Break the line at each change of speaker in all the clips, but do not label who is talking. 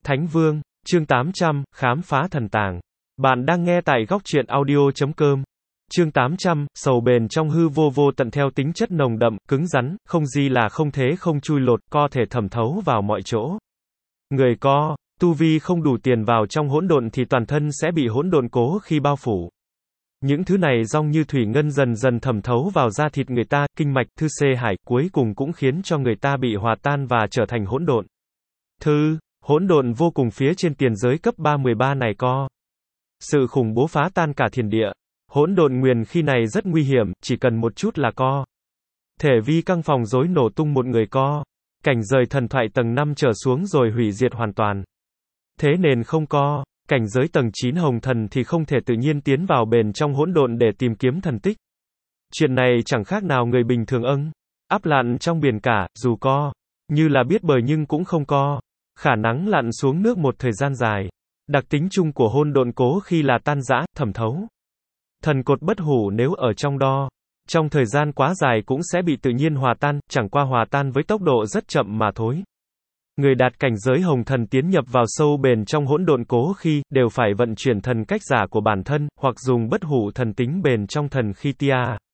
Thánh Vương, chương 800, khám phá thần tàng. Bạn đang nghe tại góc truyện audio.com. Chương 800, sầu bền trong hư vô vô tận theo tính chất nồng đậm, cứng rắn, không gì là không thế không chui lột, co thể thẩm thấu vào mọi chỗ. Người co, tu vi không đủ tiền vào trong hỗn độn thì toàn thân sẽ bị hỗn độn cố khi bao phủ. Những thứ này dong như thủy ngân dần dần thẩm thấu vào da thịt người ta, kinh mạch, thư xê hải, cuối cùng cũng khiến cho người ta bị hòa tan và trở thành hỗn độn. Hỗn độn vô cùng phía trên tiền giới cấp 313 này co. Sự khủng bố phá tan cả thiên địa. Hỗn độn nguyền khi này rất nguy hiểm, chỉ cần một chút là co. Thể vi căng phòng rối nổ tung một người co. Cảnh rời thần thoại tầng 5 trở xuống rồi hủy diệt hoàn toàn. Thế nên không co. Cảnh giới tầng 9 hồng thần thì không thể tự nhiên tiến vào bền trong hỗn độn để tìm kiếm thần tích. Chuyện này chẳng khác nào người bình thường áp lặn trong biển cả, dù co. Như là biết bơi nhưng cũng không co. Khả năng lặn xuống nước một thời gian dài. Đặc tính chung của hỗn độn cố khi là tan rã, thẩm thấu. Thần cột bất hủ nếu ở trong đó, trong thời gian quá dài cũng sẽ bị tự nhiên hòa tan, chẳng qua hòa tan với tốc độ rất chậm mà thôi. Người đạt cảnh giới hồng thần tiến nhập vào sâu bền trong hỗn độn cố khi, đều phải vận chuyển thần cách giả của bản thân, hoặc dùng bất hủ thần tính bền trong thần khi tia.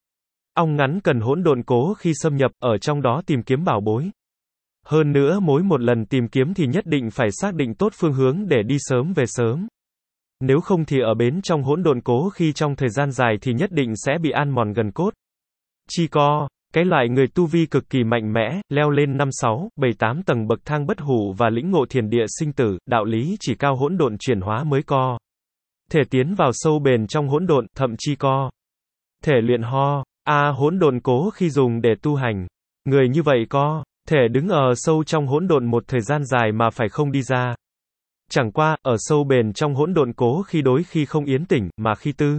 Ong ngắn cần hỗn độn cố khi xâm nhập, ở trong đó tìm kiếm bảo bối. Hơn nữa mỗi một lần tìm kiếm thì nhất định phải xác định tốt phương hướng để đi sớm về sớm. Nếu không thì ở bến trong hỗn độn cố khi trong thời gian dài thì nhất định sẽ bị ăn mòn gần cốt. Chi co, cái loại người tu vi cực kỳ mạnh mẽ, leo lên 5, 6, 7, 8 tầng bậc thang bất hủ và lĩnh ngộ thiền địa sinh tử, đạo lý chỉ cao hỗn độn chuyển hóa mới co. Thể tiến vào sâu bền trong hỗn độn, thậm chí co. Thể luyện hỗn độn cố khi dùng để tu hành. Người như vậy co. Thể đứng ở sâu trong hỗn độn một thời gian dài mà phải không đi ra. Chẳng qua, ở sâu bền trong hỗn độn cố khi đối khi không yến tỉnh, mà khi tư.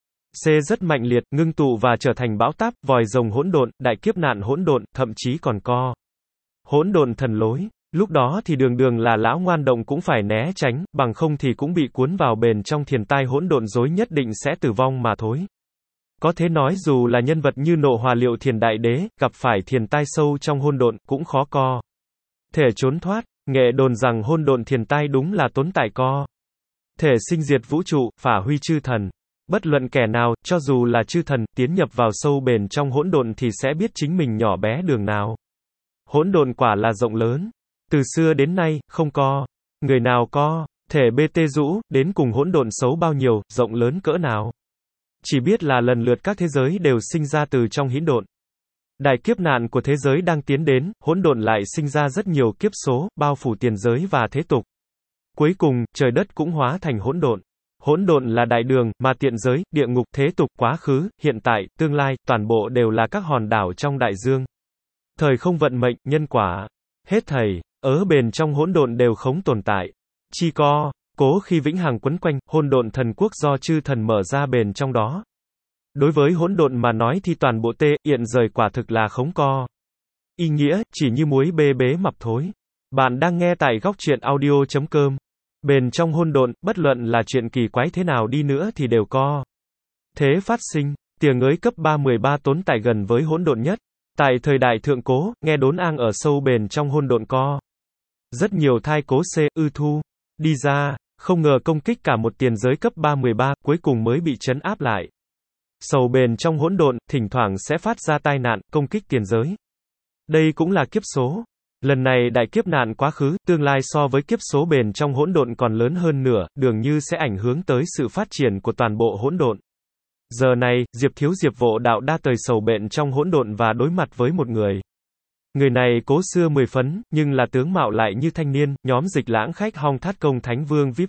C rất mạnh liệt, ngưng tụ và trở thành bão táp, vòi rồng hỗn độn, đại kiếp nạn hỗn độn, thậm chí còn co. Hỗn độn thần lối. Lúc đó thì đường đường là lão ngoan động cũng phải né tránh, bằng không thì cũng bị cuốn vào bền trong thiền tai hỗn độn rối nhất định sẽ tử vong mà thôi. Có thể nói dù là nhân vật như Nộ Hòa Liệu Thiền Đại Đế, gặp phải thiền tai sâu trong hỗn độn, cũng khó co. Thể trốn thoát, nghệ đồn rằng hỗn độn thiền tai đúng là tốn tại co. Thể sinh diệt vũ trụ, phả huy chư thần. Bất luận kẻ nào, cho dù là chư thần, tiến nhập vào sâu bền trong hỗn độn thì sẽ biết chính mình nhỏ bé đường nào. Hỗn độn quả là rộng lớn. Từ xưa đến nay, không co. Người nào co, thể BT rũ, đến cùng hỗn độn xấu bao nhiêu, rộng lớn cỡ nào. Chỉ biết là lần lượt các thế giới đều sinh ra từ trong hỗn độn. Đại kiếp nạn của thế giới đang tiến đến, hỗn độn lại sinh ra rất nhiều kiếp số, bao phủ tiền giới và thế tục. Cuối cùng, trời đất cũng hóa thành hỗn độn. Hỗn độn là đại đường, mà tiện giới, địa ngục, thế tục, quá khứ, hiện tại, tương lai, toàn bộ đều là các hòn đảo trong đại dương. Thời không vận mệnh, nhân quả, hết thảy, bền trong hỗn độn đều không tồn tại. Chi co. Cố khi vĩnh hằng quấn quanh, hỗn độn thần quốc do chư thần mở ra bền trong đó. Đối với hỗn độn mà nói thì toàn bộ hiện rời quả thực là khống co. Ý nghĩa, chỉ như muối bê bế mập thối. Bạn đang nghe tại góc truyện audio.com. Bền trong hỗn độn, bất luận là chuyện kỳ quái thế nào đi nữa thì đều co. Thế phát sinh, tia ngới cấp 313 tồn tại gần với hỗn độn nhất. Tại thời đại thượng cố, nghe đốn ang ở sâu bền trong hỗn độn co. Rất nhiều thai cố thu. Đi ra. Không ngờ công kích cả một tiền giới cấp 313, cuối cùng mới bị trấn áp lại. Sầu bền trong hỗn độn, thỉnh thoảng sẽ phát ra tai nạn, công kích tiền giới. Đây cũng là kiếp số. Lần này đại kiếp nạn quá khứ, tương lai so với kiếp số bền trong hỗn độn còn lớn hơn nửa, dường như sẽ ảnh hưởng tới sự phát triển của toàn bộ hỗn độn. Giờ này, Diệp Vô Đạo đã tới sầu bền trong hỗn độn và đối mặt với một người. Người này cố xưa 10 phấn, nhưng là tướng mạo lại như thanh niên, nhóm Dịch Lãng khách Hong Thát Công Thánh Vương VIP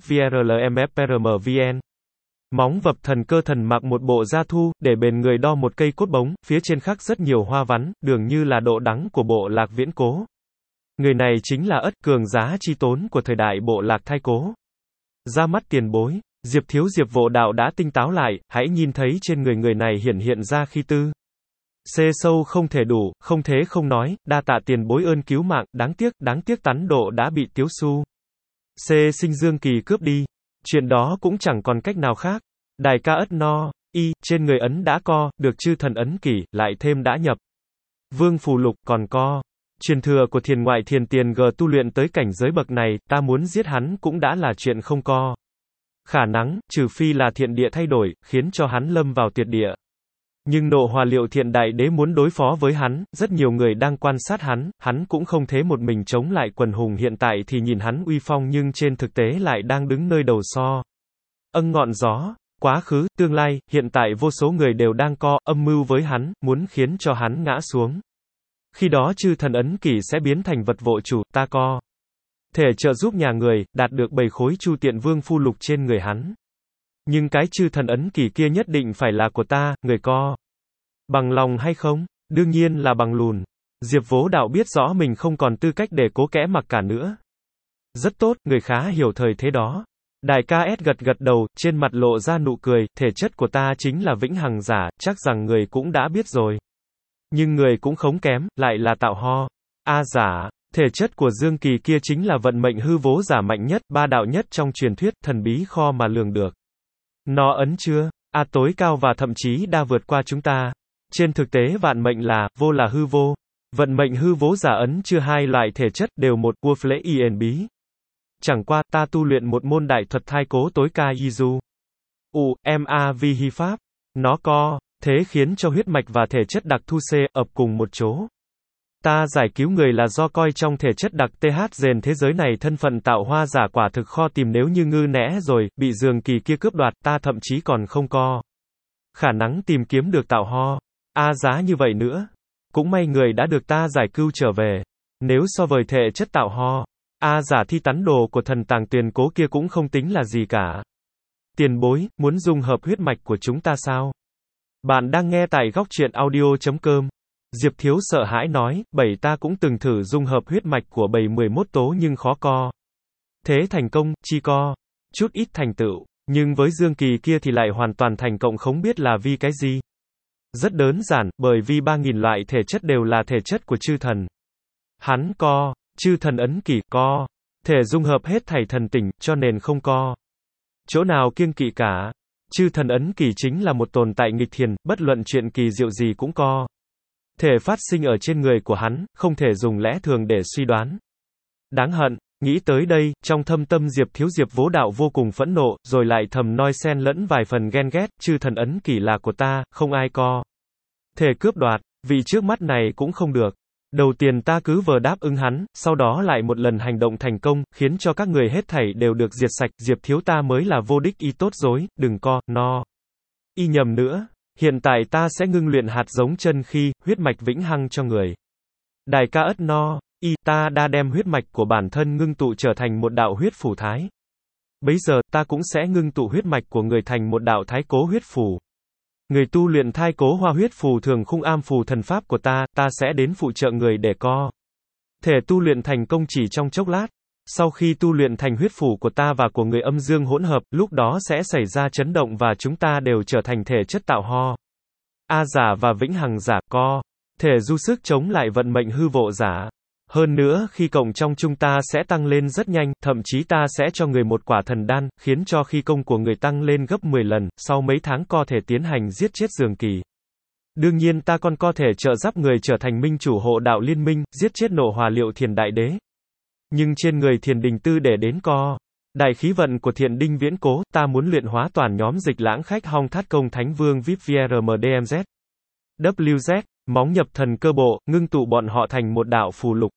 VRLMFPRMVN. Móng vập thần cơ thần mặc một bộ da thu, để bền người đo một cây cốt bóng, phía trên khắc rất nhiều hoa vắn, dường như là độ đắng của bộ lạc viễn cố. Người này chính là Ất Cường Giá chi tốn của thời đại bộ lạc thai cố. Ra mắt tiền bối, Diệp Vô Đạo đã tinh táo lại, hãy nhìn thấy trên người này hiện ra khí tư. C sâu không thể đủ, không thế không nói, đa tạ tiền bối ơn cứu mạng, đáng tiếc tán độ đã bị Tiếu Su. C sinh dương kỳ cướp đi. Chuyện đó cũng chẳng còn cách nào khác. Đại ca ất no, trên người ấn đã co, được chư thần ấn kỷ, lại thêm đã nhập. Vương phù lục còn co. Truyền thừa của thiền ngoại thiền tiền G tu luyện tới cảnh giới bậc này, ta muốn giết hắn cũng đã là chuyện không có khả năng, trừ phi là thiện địa thay đổi, khiến cho hắn lâm vào tuyệt địa. Nhưng Nộ Hòa Liệu Thiện Đại Đế muốn đối phó với hắn, rất nhiều người đang quan sát hắn cũng không thế một mình chống lại quần hùng hiện tại thì nhìn hắn uy phong nhưng trên thực tế lại đang đứng nơi đầu so. Ngọn gió, quá khứ, tương lai, hiện tại vô số người đều đang âm mưu với hắn, muốn khiến cho hắn ngã xuống. Khi đó chư thần ấn kỷ sẽ biến thành vật vô chủ, ta thể trợ giúp nhà người, đạt được 7 khối chu tiện vương phu lục trên người hắn. Nhưng cái chư thần ấn kỷ kia nhất định phải là của ta, người bằng lòng hay không? Đương nhiên là bằng lùn. Diệp Vô Đạo biết rõ mình không còn tư cách để cố kẽ mặc cả nữa. Rất tốt, người khá hiểu thời thế đó. Đại ca S gật gật đầu, trên mặt lộ ra nụ cười, thể chất của ta chính là vĩnh hằng giả, chắc rằng người cũng đã biết rồi. Nhưng người cũng không kém, lại là tạo ho. Giả, thể chất của Dương Kỳ kia chính là vận mệnh hư vô giả mạnh nhất, ba đạo nhất trong truyền thuyết, thần bí kho mà lường được. Nó ấn chưa? Tối cao và thậm chí đã vượt qua chúng ta. Trên thực tế vạn mệnh là, vô là hư vô. Vận mệnh hư vô giả ấn chưa hai loại thể chất, đều một, Wolf Ien bí. Chẳng qua, ta tu luyện một môn đại thuật thai cố tối ca Yizu. Ma-vi hy pháp. Nó thế khiến cho huyết mạch và thể chất đặc thu C, ập cùng một chỗ. Ta giải cứu người là do coi trong thể chất đặc TH rền thế giới này thân phận tạo hoa giả quả thực kho tìm nếu như ngư nẽ rồi, bị Dương Kỳ kia cướp đoạt, ta thậm chí còn không có khả năng tìm kiếm được tạo ho. Giá như vậy nữa. Cũng may người đã được ta giải cứu trở về. Nếu so với thể chất tạo ho, giả thi tán đồ của thần tàng tuyền cố kia cũng không tính là gì cả. Tiền bối, muốn dung hợp huyết mạch của chúng ta sao? Bạn đang nghe tại góc truyện audio.com. Diệp Thiếu sợ hãi nói, ta cũng từng thử dung hợp huyết mạch của 11 tố nhưng khó thế thành công, chỉ có chút ít thành tựu. Nhưng với Dương Kỳ kia thì lại hoàn toàn thành công không biết là vì cái gì. Rất đơn giản, bởi vì 3.000 loại thể chất đều là thể chất của chư thần. Hắn chư thần ấn kỷ thể dung hợp hết thảy thần tỉnh, cho nên không chỗ nào kiêng kỵ cả. Chư thần ấn kỷ chính là một tồn tại nghịch thiền, bất luận chuyện kỳ diệu gì cũng thể phát sinh ở trên người của hắn, không thể dùng lẽ thường để suy đoán. Đáng hận, nghĩ tới đây, trong thâm tâm Diệp Vô Đạo vô cùng phẫn nộ, rồi lại thầm nói xen lẫn vài phần ghen ghét, chư thần ấn kỷ là của ta, không ai thể cướp đoạt, vì trước mắt này cũng không được. Đầu tiên ta cứ vờ đáp ứng hắn, sau đó lại một lần hành động thành công, khiến cho các người hết thảy đều được diệt sạch, Diệp Thiếu ta mới là vô đích y tốt dối, đừng y nhầm nữa. Hiện tại ta sẽ ngưng luyện hạt giống chân khi, huyết mạch vĩnh hằng cho người. Đại ca ất ta đã đem huyết mạch của bản thân ngưng tụ trở thành một đạo huyết phủ thái. Bây giờ, ta cũng sẽ ngưng tụ huyết mạch của người thành một đạo thái cố huyết phủ. Người tu luyện thai cố hoa huyết phù thường khung am phù thần pháp của ta sẽ đến phụ trợ người để thể tu luyện thành công chỉ trong chốc lát. Sau khi tu luyện thành huyết phủ của ta và của người âm dương hỗn hợp, lúc đó sẽ xảy ra chấn động và chúng ta đều trở thành thể chất tạo ho. Giả và vĩnh hằng giả thể du sức chống lại vận mệnh hư vô giả. Hơn nữa, khi cộng trong chúng ta sẽ tăng lên rất nhanh, thậm chí ta sẽ cho người một quả thần đan, khiến cho khi công của người tăng lên gấp 10 lần, sau mấy tháng có thể tiến hành giết chết Dương Kỳ. Đương nhiên ta còn có thể trợ giúp người trở thành minh chủ hộ đạo liên minh, giết chết Nộ Hòa Liệu Thiền Đại Đế. Nhưng trên người Thiền Đình Tư để đến đại khí vận của Thiện Đinh Viễn Cố, ta muốn luyện hóa toàn nhóm dịch lãng khách Hong Thát Công Thánh Vương VIP VRMDMZ. WZ, móng nhập thần cơ bộ, ngưng tụ bọn họ thành một đạo phù lục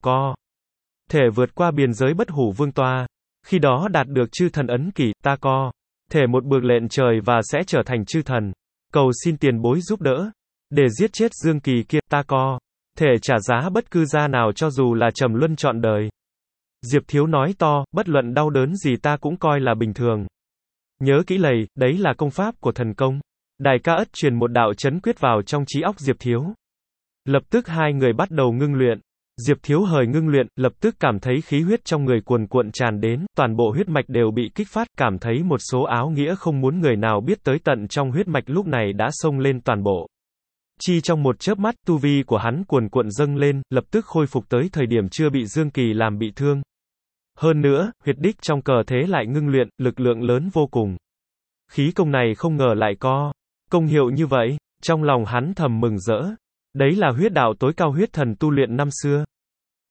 thể vượt qua biên giới bất hủ vương toa. Khi đó đạt được chư thần ấn kỷ, ta thể một bước lên trời và sẽ trở thành chư thần. Cầu xin tiền bối giúp đỡ. Để giết chết Dương Kỳ kia, ta thể trả giá bất cứ giá nào cho dù là trầm luân trọn đời. Diệp Thiếu nói bất luận đau đớn gì ta cũng coi là bình thường. Nhớ kỹ lầy, đấy là công pháp của thần công. Đại ca ất truyền một đạo chấn quyết vào trong trí óc Diệp Thiếu. Lập tức hai người bắt đầu ngưng luyện. Diệp Thiếu hời ngưng luyện, lập tức cảm thấy khí huyết trong người cuồn cuộn tràn đến, toàn bộ huyết mạch đều bị kích phát, cảm thấy một số áo nghĩa không muốn người nào biết tới tận trong huyết mạch lúc này đã xông lên toàn bộ. Chỉ trong một chớp mắt, tu vi của hắn cuồn cuộn dâng lên, lập tức khôi phục tới thời điểm chưa bị Dương Kỳ làm bị thương. Hơn nữa, huyệt đích trong cờ thế lại ngưng luyện, lực lượng lớn vô cùng. Khí công này không ngờ lại có công hiệu như vậy, trong lòng hắn thầm mừng rỡ. Đấy là huyết đạo tối cao huyết thần tu luyện năm xưa.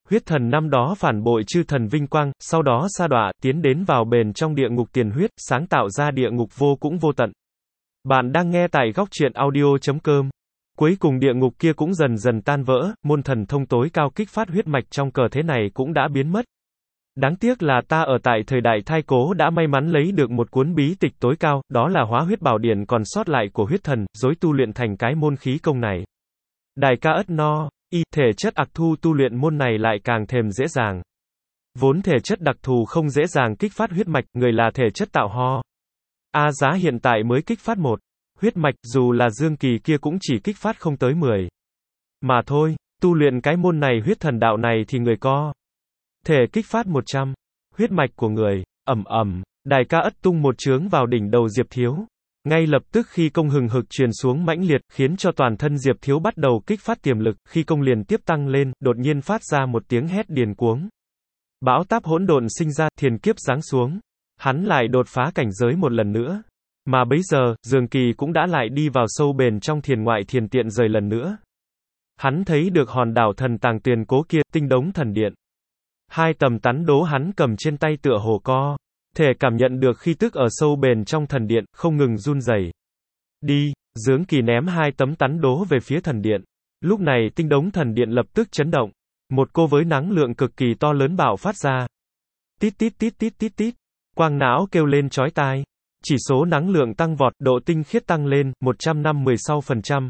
Huyết thần năm đó phản bội chư thần vinh quang, sau đó sa đọa, tiến đến vào bền trong địa ngục tiền huyết, sáng tạo ra địa ngục vô cũng vô tận. Bạn đang nghe tại góc truyện audio.com. Cuối cùng địa ngục kia cũng dần dần tan vỡ, môn thần thông tối cao kích phát huyết mạch trong cờ thế này cũng đã biến mất. Đáng tiếc là ta ở tại thời đại thai cố đã may mắn lấy được một cuốn bí tịch tối cao, đó là hóa huyết bảo điển còn sót lại của huyết thần, dối tu luyện thành cái môn khí công này. Đài ca ất no, thể chất ặc thu tu luyện môn này lại càng thêm dễ dàng. Vốn thể chất đặc thù không dễ dàng kích phát huyết mạch, người là thể chất tạo ho. A giá hiện tại mới kích phát 1. Huyết mạch, dù là Dương Kỳ kia cũng chỉ kích phát không tới 10. Mà thôi, tu luyện cái môn này huyết thần đạo này thì người có thể kích phát 100. Huyết mạch của người, đài ca ất tung một chướng vào đỉnh đầu Diệp Thiếu. Ngay lập tức khi công hừng hực truyền xuống mãnh liệt, khiến cho toàn thân Diệp Thiếu bắt đầu kích phát tiềm lực, khi công liền tiếp tăng lên, đột nhiên phát ra một tiếng hét điền cuống. Bão táp hỗn độn sinh ra, thiền kiếp giáng xuống. Hắn lại đột phá cảnh giới một lần nữa. Mà bấy giờ, Dương Kỳ cũng đã lại đi vào sâu bền trong thiền ngoại thiền tiện rời lần nữa. Hắn thấy được hòn đảo thần tàng tuyền cố kia, tinh đống thần điện. Hai tầm tắn đố hắn cầm trên tay tựa hồ co thể cảm nhận được khi tức ở sâu bền trong thần điện, không ngừng run rẩy. Đi, Dương Kỳ ném 2 tấm tắn đố về phía thần điện. Lúc này tinh đống thần điện lập tức chấn động. Một cô với năng lượng cực kỳ to lớn bạo phát ra. Tít tít tít tít tít tít. Quang não kêu lên chói tai. Chỉ số năng lượng tăng vọt, độ tinh khiết tăng lên, 156%,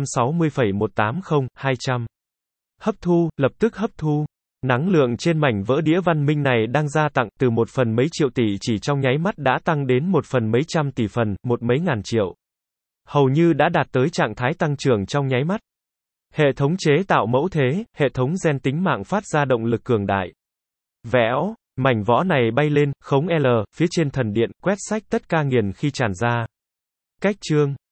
160,180, 200. Hấp thu, lập tức hấp thu. Năng lượng trên mảnh vỡ đĩa văn minh này đang gia tăng, từ 1 phần mấy triệu tỷ chỉ trong nháy mắt đã tăng đến 1 phần mấy trăm tỷ phần, một mấy ngàn triệu. Hầu như đã đạt tới trạng thái tăng trưởng trong nháy mắt. Hệ thống chế tạo mẫu thế, hệ thống gen tính mạng phát ra động lực cường đại. Vẽo, mảnh võ này bay lên, khống L, phía trên thần điện, quét sách tất ca nghiền khi tràn ra. Cách chương.